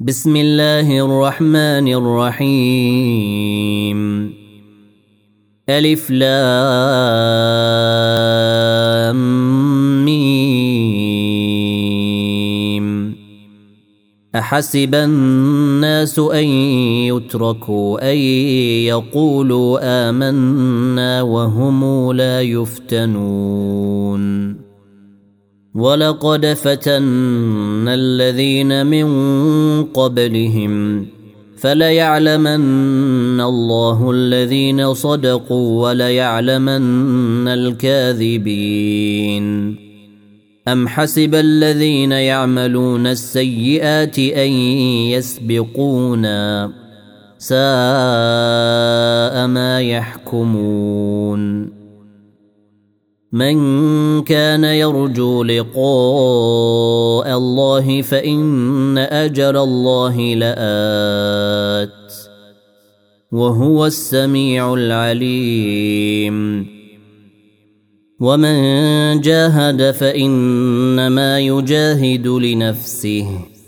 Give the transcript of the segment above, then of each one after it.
بسم الله الرحمن الرحيم. ألف لام ميم. أحسب الناس أن يتركوا أن يقولوا آمنا وهم لا يفتنون. ولقد فتنا الذين من قبلهم فليعلمن الله الذين صدقوا وليعلمن الكاذبين. أم حسب الذين يعملون السيئات أن يسبقونا ساء ما يحكمون. من كان يرجو لقاء الله فإن أجل الله لآت وهو السميع العليم. ومن جاهد فإنما يجاهد لنفسه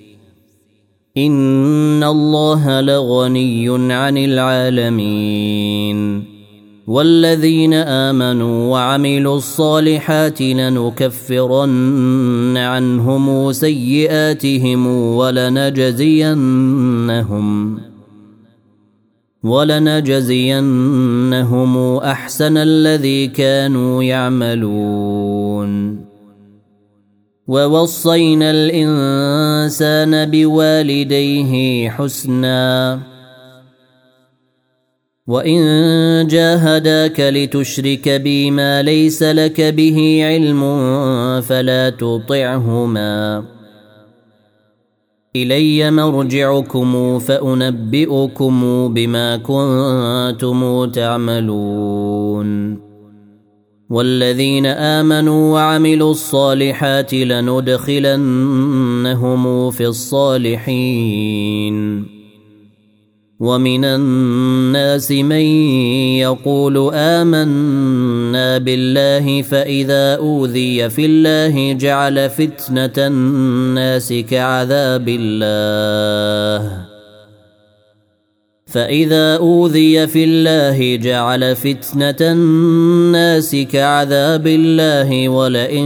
إن الله لغني عن العالمين. والذين آمنوا وعملوا الصالحات لنكفرن عنهم سيئاتهم ولنجزينهم أحسن الذي كانوا يعملون. ووصينا الإنسان بوالديه حسنا وإن جاهداك لتشرك بي ما ليس لك به علم فلا تطعهما. إلي مرجعكم فأنبئكم بما كنتم تعملون. والذين آمنوا وعملوا الصالحات لندخلنهم في الصالحين. ومن الناس من يقول آمنا بالله فإذا أوذي في الله جعل فتنة الناس كعذاب الله ولئن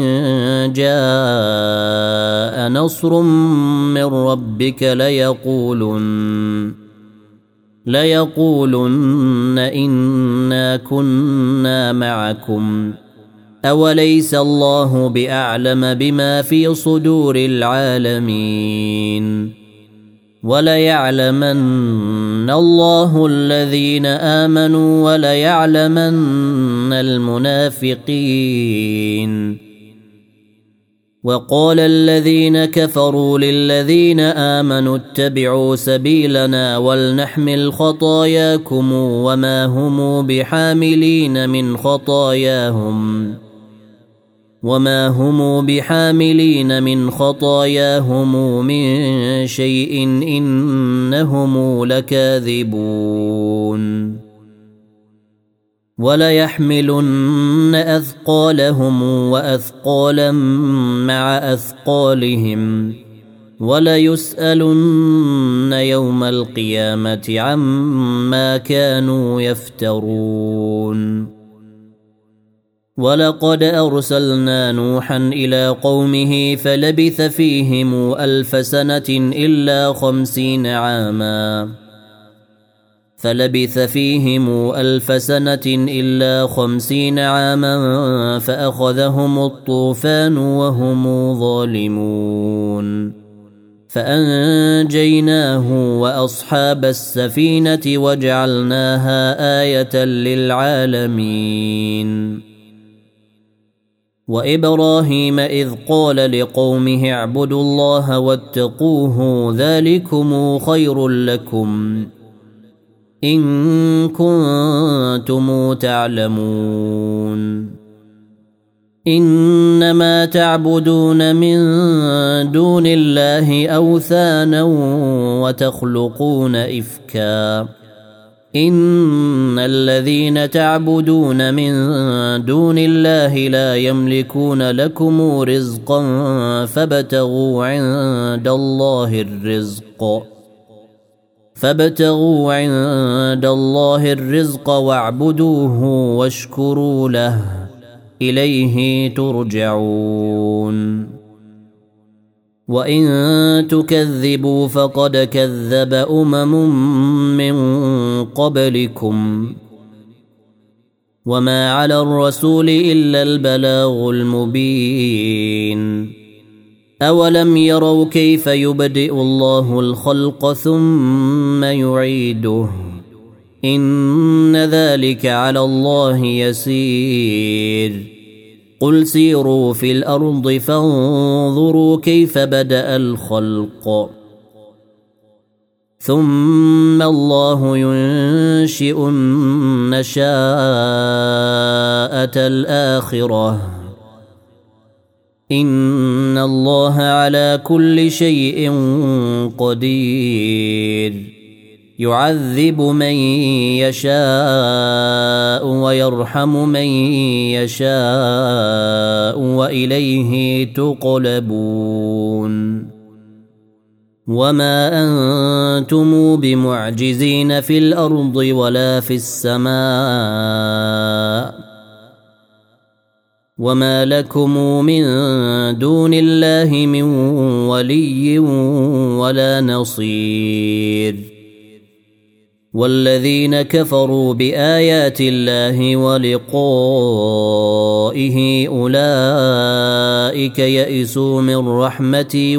جاء نصر من ربك ليقولن إنا كنا معكم أوليس الله بأعلم بما في صدور العالمين. وليعلمن الله الذين آمنوا وليعلمن المنافقين. وقال الذين كفروا للذين آمنوا اتبعوا سبيلنا ولنحمل خطاياكم وما هم بحاملين من خطاياهم من شيء إنهم لكاذبون. وليحملن أثقالهم وأثقالا مع أثقالهم وليسألن يوم القيامة عما كانوا يفترون. ولقد أرسلنا نوحا إلى قومه فلبث فيهم 1000 سنة إلا 50 عاما فأخذهم الطوفان وهم ظالمون. فأنجيناه وأصحاب السفينة وجعلناها آية للعالمين. وإبراهيم إذ قال لقومه اعبدوا الله واتقوه ذلكم خير لكم إن كنتم تعلمون. إنما تعبدون من دون الله أوثانا وتخلقون إفكا إن الذين تعبدون من دون الله لا يملكون لكم رزقا فابتغوا عند الله الرزق واعبدوه واشكروا له إليه ترجعون وإن تكذبوا فقد كذب من قبلكم وما على الرسول إلا البلاغ المبين أولم يروا كيف يبدئ الله الخلق ثم يعيده إن ذلك على الله يسير قل سيروا في الأرض فانظروا كيف بدأ الخلق ثم الله ينشئ النشاءة الآخرة إن الله على كل شيء قدير يعذب من يشاء ويرحم من يشاء وإليه تقلبون وما أنتم بمعجزين في الأرض ولا في السماء وما لكم من دون الله من ولي ولا نصير والذين كفروا بآيات الله ولقائه أولئك يئسوا من رحمتي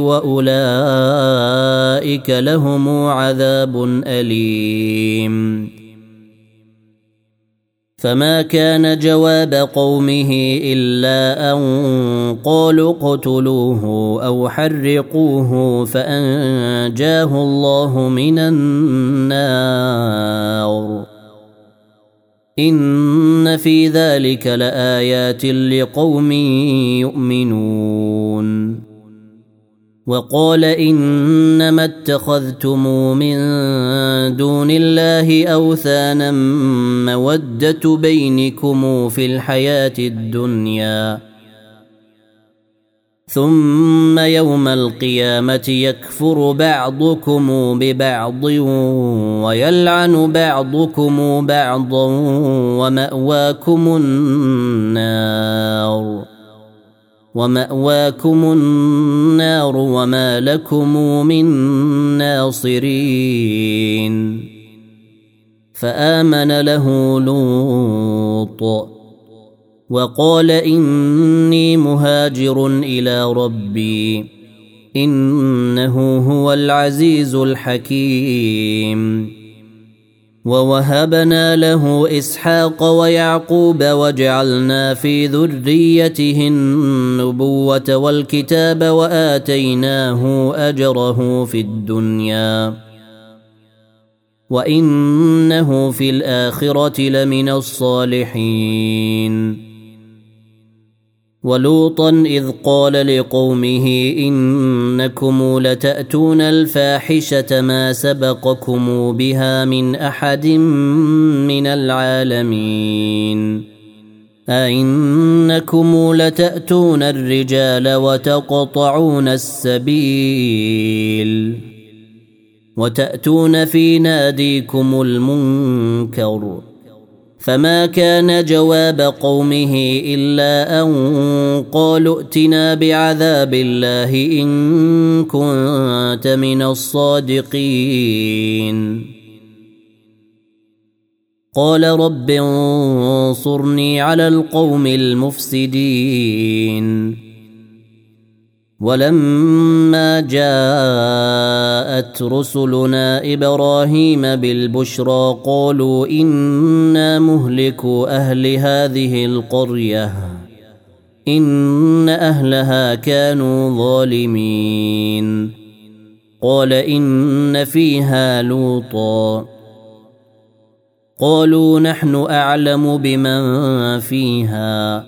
وأولئك لهم عذاب أليم فما كان جواب قومه إلا أن قالوا اقتلوه أو حرقوه فأنجاه الله من النار إن في ذلك لآيات لقوم يؤمنون وقال إنما اتخذتم من دون الله أوثانا مودة بينكم في الحياة الدنيا ثم يوم القيامة يكفر بعضكم ببعض ويلعن بعضكم بعضا ومأواكم النار وما لكم من ناصرين فآمن له لوط وقال إني مهاجر إلى ربي إنه هو العزيز الحكيم ووهبنا له إسحاق ويعقوب وجعلنا في ذريته النبوة والكتاب وآتيناه أجره في الدنيا وإنه في الآخرة لمن الصالحين ولوطا إذ قال لقومه إنكم لتأتون الفاحشة ما سبقكم بها من أحد من العالمين أئنكم لتأتون الرجال وتقطعون السبيل وتأتون في ناديكم المنكر فما كان جواب قومه إلا أن قالوا ائتنا بعذاب الله إن كنت من الصادقين قال رب انصرني على القوم المفسدين ولما جاءت رسلنا إبراهيم بالبشرى قالوا إنا مهلكو أهل هذه القرية إن أهلها كانوا ظالمين قال إن فيها لوطا قالوا نحن أعلم بمن فيها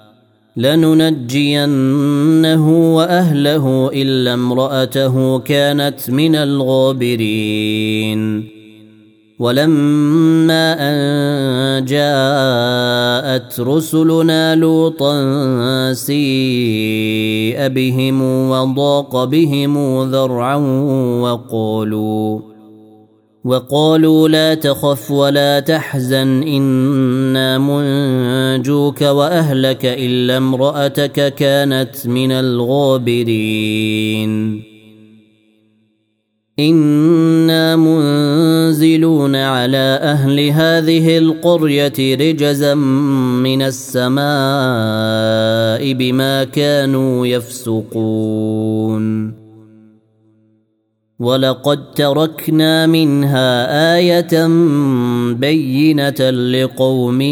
لننجينه وأهله إلا امرأته كانت من الغابرين ولما أن جاءت رسلنا لوطا سيء بهم وضاق بهم ذرعا وقالوا لا تخف ولا تحزن إنا منجوك وأهلك إلا امرأتك كانت من الغابرين إنا منزلون على أهل هذه القرية رجزا من السماء بما كانوا يفسقون ولقد تركنا منها آية بينة لقوم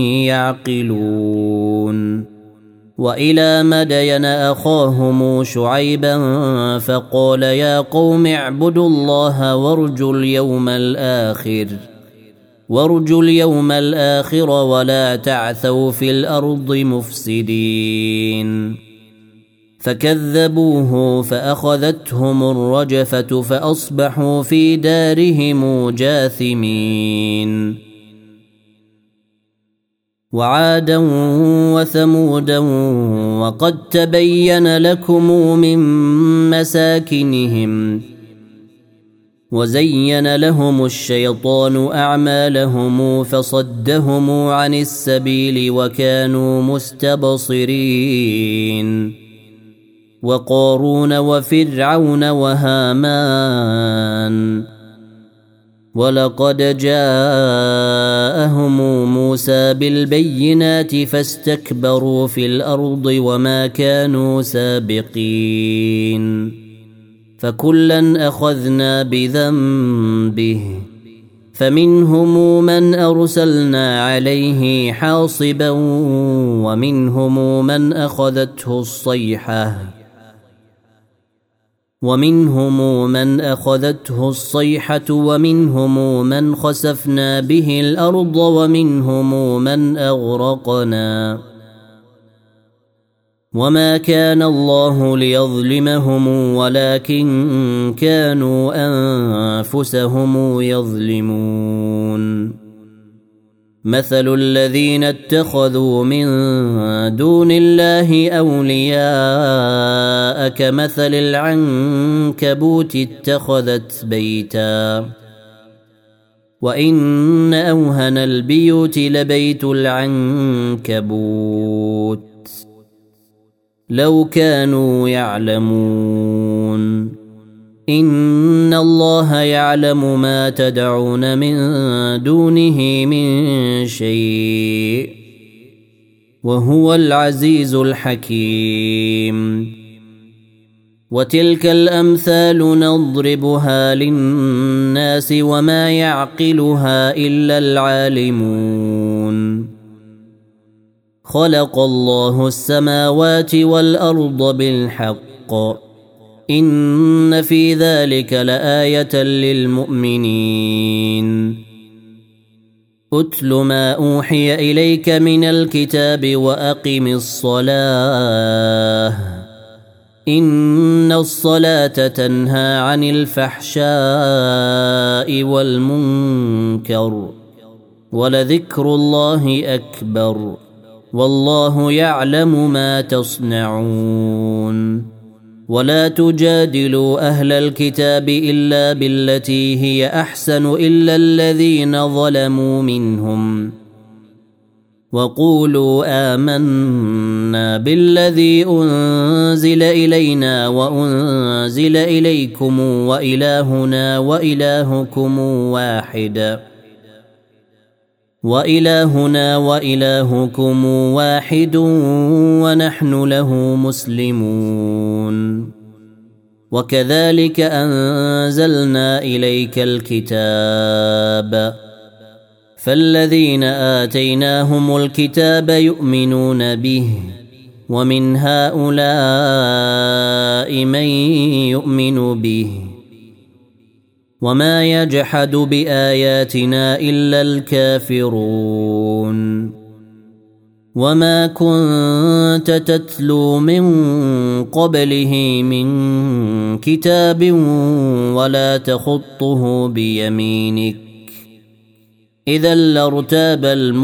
يعقلون وإلى مدين أخاهم شعيبا فقال يا قوم اعبدوا الله وارجوا اليوم الآخر ولا تعثوا في الأرض مفسدين فكذبوه فأخذتهم الرجفة فأصبحوا في دارهم جاثمين وعادا وثمودا وقد تبين لكم من مساكنهم وزين لهم الشيطان أعمالهم فصدهم عن السبيل وكانوا مستبصرين وقارون وفرعون وهامان ولقد جاءهم موسى بالبينات فاستكبروا في الأرض وما كانوا سابقين فكلا أخذنا بذنبه فمنهم من أرسلنا عليه حاصبا ومنهم من أخذته الصيحة ومنهم من خسفنا به الأرض ومنهم من أغرقنا وما كان الله ليظلمهم ولكن كانوا أنفسهم يظلمون مثل الذين اتخذوا من دون الله أولياء كمثل العنكبوت اتخذت بيتا وإن أوهن البيوت لبيت العنكبوت لو كانوا يعلمون إن الله يعلم ما تدعون من دونه من شيء وهو العزيز الحكيم وتلك الأمثال نضربها للناس وما يعقلها إلا العالمون خلق الله السماوات والأرض بالحق إن في ذلك لآية للمؤمنين أتل ما أوحي إليك من الكتاب وأقم الصلاة إن الصلاة تنهى عن الفحشاء والمنكر ولذكر الله أكبر والله يعلم ما تصنعون ولا تجادلوا أهل الكتاب إلا بالتي هي أحسن إلا الذين ظلموا منهم وقولوا آمنا بالذي أنزل إلينا وأنزل إليكم وإلهنا وإلهكم واحد ونحن له مسلمون وكذلك أنزلنا إليك الكتاب فالذين آتيناهم الكتاب يؤمنون به ومن هؤلاء من يؤمن به وما يجحد بآياتنا إلا الكافرون وما كنت تتلو من قبله من كتاب ولا تخطه بيمينك إذا لارتاب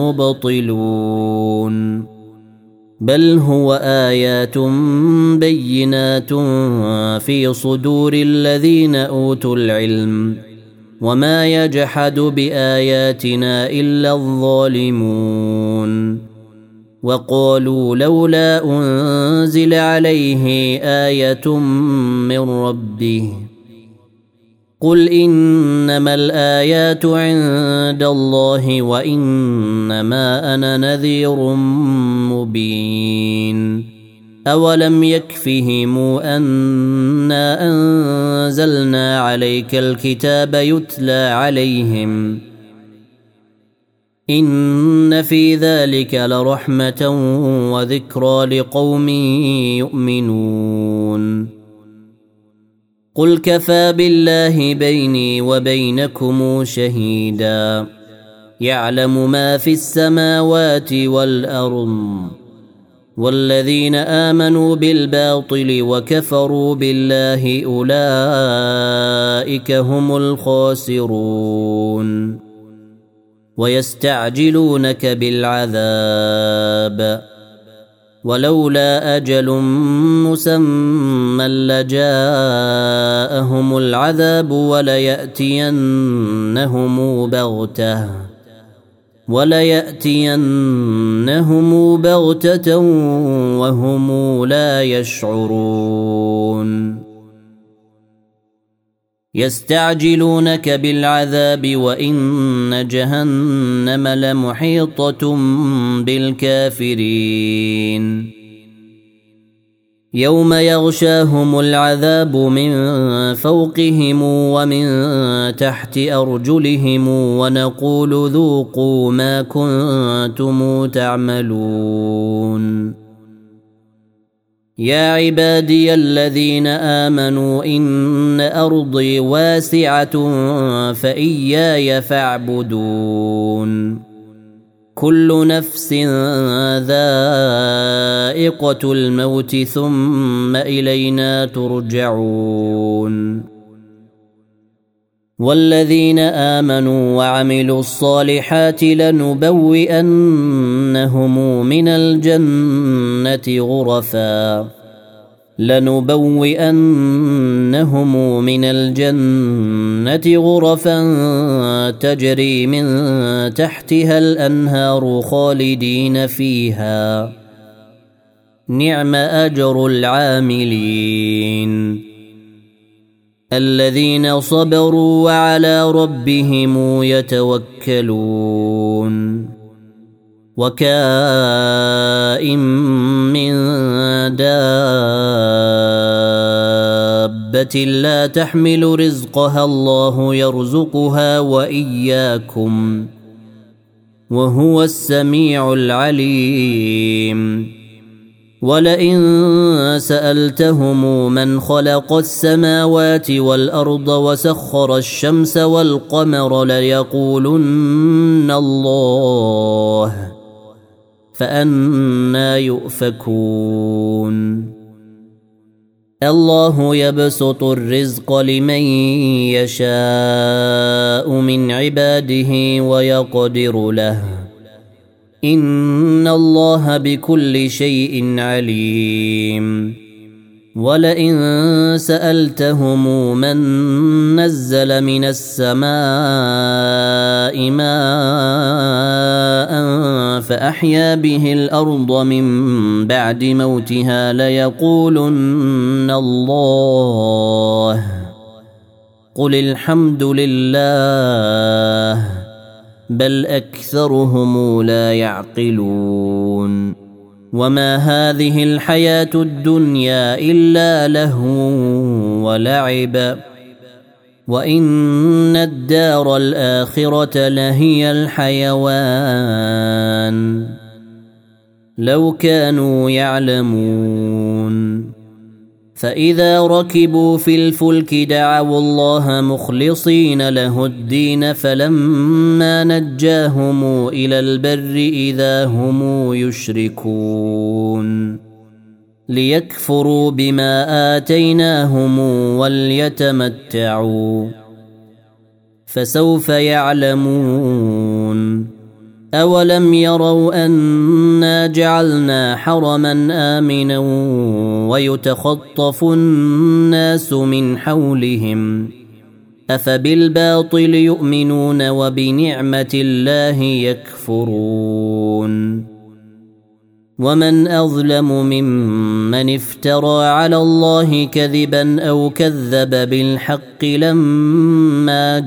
المبطلون بل هو آيات بينات في صدور الذين أوتوا العلم وما يجحد بآياتنا إلا الظالمون وقالوا لولا أنزل عليه آية من ربه قل إنما الآيات عند الله وإنما أنا نذير مبين أولم يكفهم أنا أنزلنا عليك الكتاب يتلى عليهم إن في ذلك لرحمة وذكرى لقوم يؤمنون قل كفى بالله بيني وبينكم شهيدا يعلم ما في السماوات والأرض والذين آمنوا بالباطل وكفروا بالله أولئك هم الخاسرون ويستعجلونك بالعذاب ولولا أجل مسمى لجاءهم العذاب وليأتينهم بغتة وهم لا يشعرون يستعجلونك بالعذاب وإن جهنم لمحيطة بالكافرين يوم يغشاهم العذاب من فوقهم ومن تحت أرجلهم ونقول ذوقوا ما كنتم تعملون يا عبادي الذين آمنوا إن أرضي واسعة فإياي فاعبدون كل نفس ذائقة الموت ثم إلينا ترجعون والذين آمنوا وعملوا الصالحات لنبوئنهم من الجنة غرفا تجري من تحتها الأنهار خالدين فيها نعم أجر العاملين الذين صبروا وعلى ربهم يتوكلون وكائن من دابة لا تحمل رزقها الله يرزقها وإياكم وهو السميع العليم ولئن سألتهم من خلق السماوات والأرض وسخر الشمس والقمر ليقولن الله فأنى يؤفكون الله يبسط الرزق لمن يشاء من عباده ويقدر له إن الله بكل شيء عليم ولئن سألتهم من نزل من السماء ماء فأحيا به الأرض من بعد موتها ليقولن الله قل الحمد لله بل أكثرهم لا يعقلون وما هذه الحياة الدنيا إلا لهو ولعب وإن الدار الآخرة لهي الحيوان لو كانوا يعلمون فإذا ركبوا في الفلك دعوا الله مخلصين له الدين فلما نجاهم إلى البر إذا هم يشركون ليكفروا بما آتيناهم وليتمتعوا فسوف يعلمون أولم يروا أنا جعلنا حرما آمنا ويتخطف الناس من حولهم أفبالباطل يؤمنون وبنعمة الله يكفرون ومن أظلم ممن افترى على الله كذبا أو كذب بالحق لما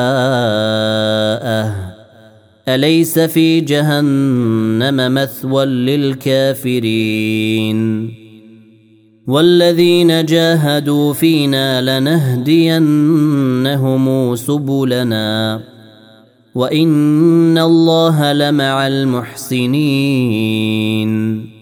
جاءه أليس في جهنم مثوى للكافرين والذين جاهدوا فينا لنهدينهم سبلنا وإن الله لمع المحسنين